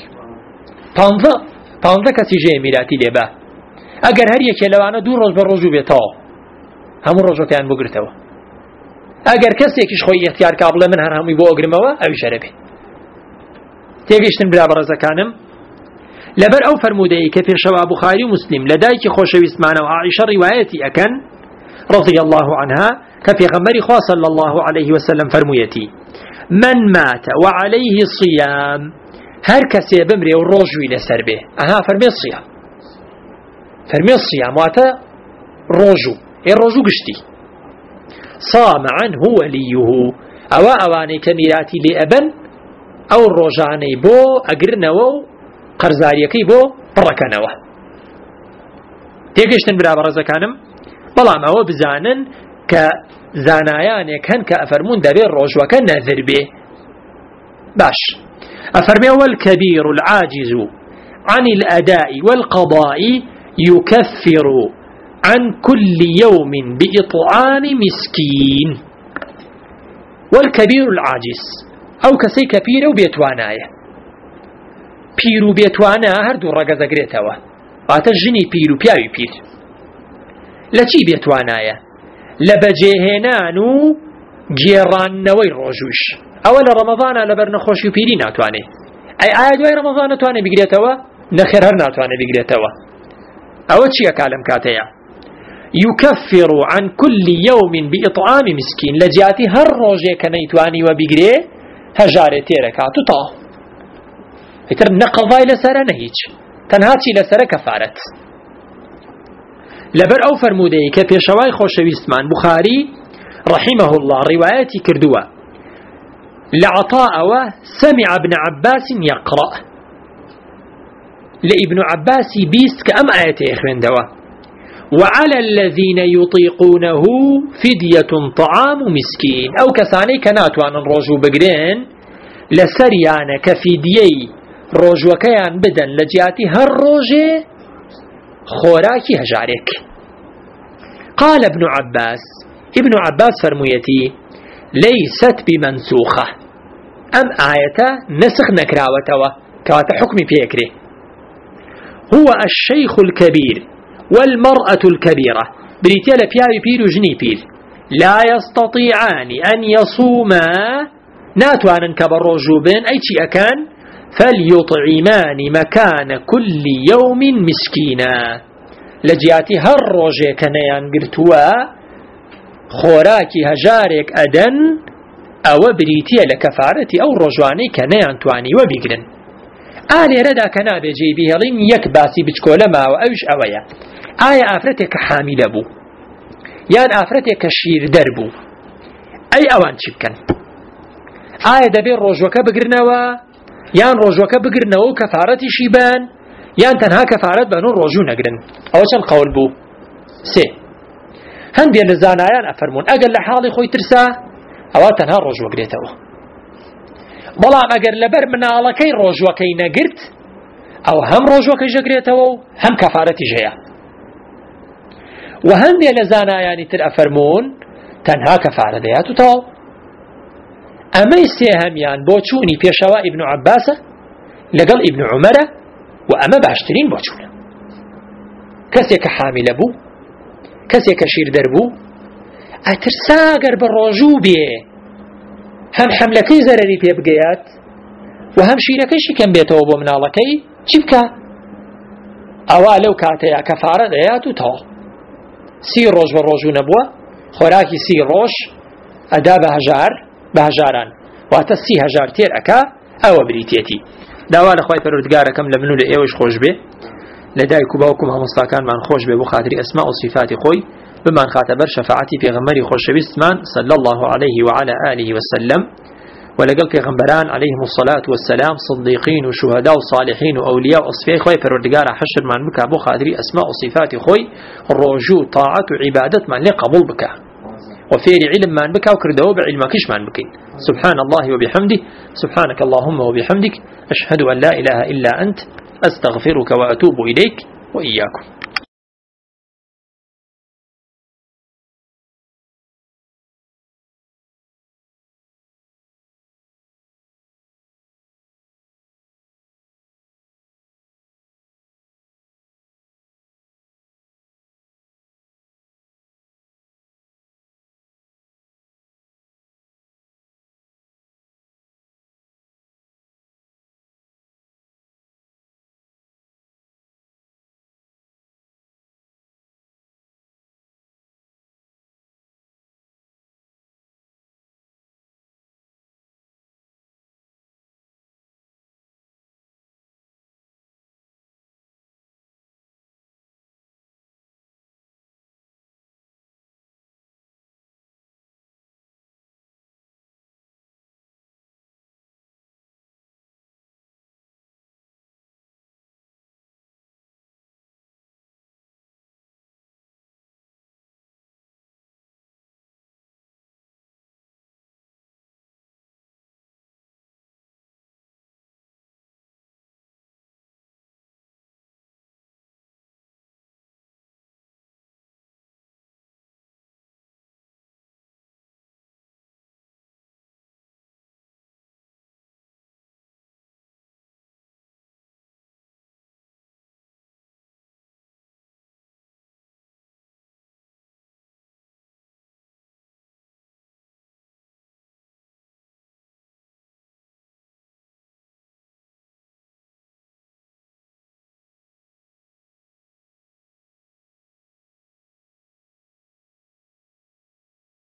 15 کەسی ژێ میراتی لێبە ئەگەر هەر یەکێ لەوانە 2 ڕۆژ بە ڕۆژوو بێتەوە هەموو ڕۆژەکەیان بگرتەوە ئەگەر کەسێکیش خۆی اختیار کا بڵێ من هەر هەمووی بۆ ئەگرمەوە ئەویش هەرە بێ تێگەیشتن برا بەڕێزەکانم لەبەر ئەو فەرموودەیە کە پێشەوا بوخاری و مسلم لە دایکی خۆشەویستمانە و عائیشە ڕیوایەتی ئەکەن رضي الله عنها كفيغمري خوا صلى الله عليه وسلم فرمويتي من مات وعليه صيام هر كسي بمري وروجوي لسر به فرمي الصيام فرمي الصيام واتا روجو الروجو قشتي صام عنه وليه اواني كميراتي لأبن او الروجاني بو اقرنو قرزاريكي بو بركنو تيقشتن برا برزكانم بەڵام ئەوە بزانن کە زانایانێک هەن کە ئەفەرمون دەبێت ڕۆژوەکە نەذر بێ باش ئەفەرمێ والكبير العاجز عن الأداء والقضاء يكفر عن كل يوم بإطعام مسكين والكبير العاجز أو كسي كبير وبيتوانايا بيرو بيتوانا هردو رقز أقريتوا واتجني بيرو بياوي بير لچی بيتوانايا لبجيهنانو جيران نوي روجوش أول رمضان لبرنا خوشي بيري ناتواني أي آيات وي رمضان ناتواني بقريتوا نخير هر ناتواني بقريتوا أو چي أكالم كاتيا يكفر عن كل يوم بإطعام مسكين لجاتي هر روجي كنيتواني وبقري هجاري تيركاتو طاو يتر نقضاي لسرى نهيج تنهاتي لسرى كفارت لبر أو فرمودي كبيشواي خوشويستمان بخاري رحمه الله رواياتي كردوا لعطاء سمع ابن عباس يقرأ لابن عباس بيست كأم آياتي إخوان دوا وعلى الذين يطيقونه فدية طعام مسكين أو كساني كناتوان الرجو بقرين لسريان كفديي روجوكيان بدن لجياتي هر روجي خوراكي هجارك. قال ابن عباس فرميتي ليست بمنسوخة أم آية نسخ نكراوتوا كوات حكم بيكري هو الشيخ الكبير والمرأة الكبيرة بريتيال بياري بير وجني بير لا يستطيعان أن يصوما ناتوانا كبروجوبين أي شيء أكان فليطعمان مكان كل يوم مسكينا لجياتي هر روجي كنيان قرتوا خوراكي هجارك أدن أو بريتيا لكفارتي أو رجواني كنيان تواني وبيقرن آلي ردا كنا بيجي بيهلين يكباسي بچكولا ما وأوش أويا آية آفرتك حامل بو يان آفرتك شير دربو أي أوان شبكن آية دبير رجوكا بقرنوا يان رجوكا بقرنوا كفارتي شيبان يان تنها كفارت بانو رجو نقرن أو چن قول بو سي هندي لزانايان أفرمون أقل لحالي خوي ترسا أو تنها رجو قريتوا بلام أقر لبر منالكي رجوكي نقرت أو هم رجوكي جقريتوا هم كفارتي جيا وهندي لزانايان تر أفرمون تنها كفارة دياتو تاو أما يستيهم يان بوچوني بيشوا ابن عباس لقل ابن عمر وأما باشترين بوچونا كسيك حامل بو كسيك شير دربو أترساقر بالرجو بيه هم حملكي زرري بيه بقيات وهم شيركيشي كان بيتوبو منالكي جبكا أوالو كاتيا كفارة دياتو تاو سي روج بالرجو نبوه خوراكي سي روج أدا بهجاران واتا سي هجار تير أكا أو بريتيتي داوان أخوي فرودقارة كم لمنو لإيوش خوش به لدايكو باوكم همستاكان من خوش به بخاطر أسماء وصفات خوي بمن خاتبر شفاعتي في غمري خوش بستمان صلى الله عليه وعلى آله وسلم ولقل في غمبران عليهم الصلاة والسلام صديقين وشهداء وصالحين وأولياء وأصفياء خوي فرودقارة حشر من بكا بخاطر أسماء وصفات خوي الرجوع طاعة وعبادة من لقبول بكا وفير علم من بكا وكردو بعلمكش من بكين سبحان الله وبحمده سبحانك اللهم وبحمدك أشهد أن لا إله إلا أنت أستغفرك وأتوب إليك وإياكم.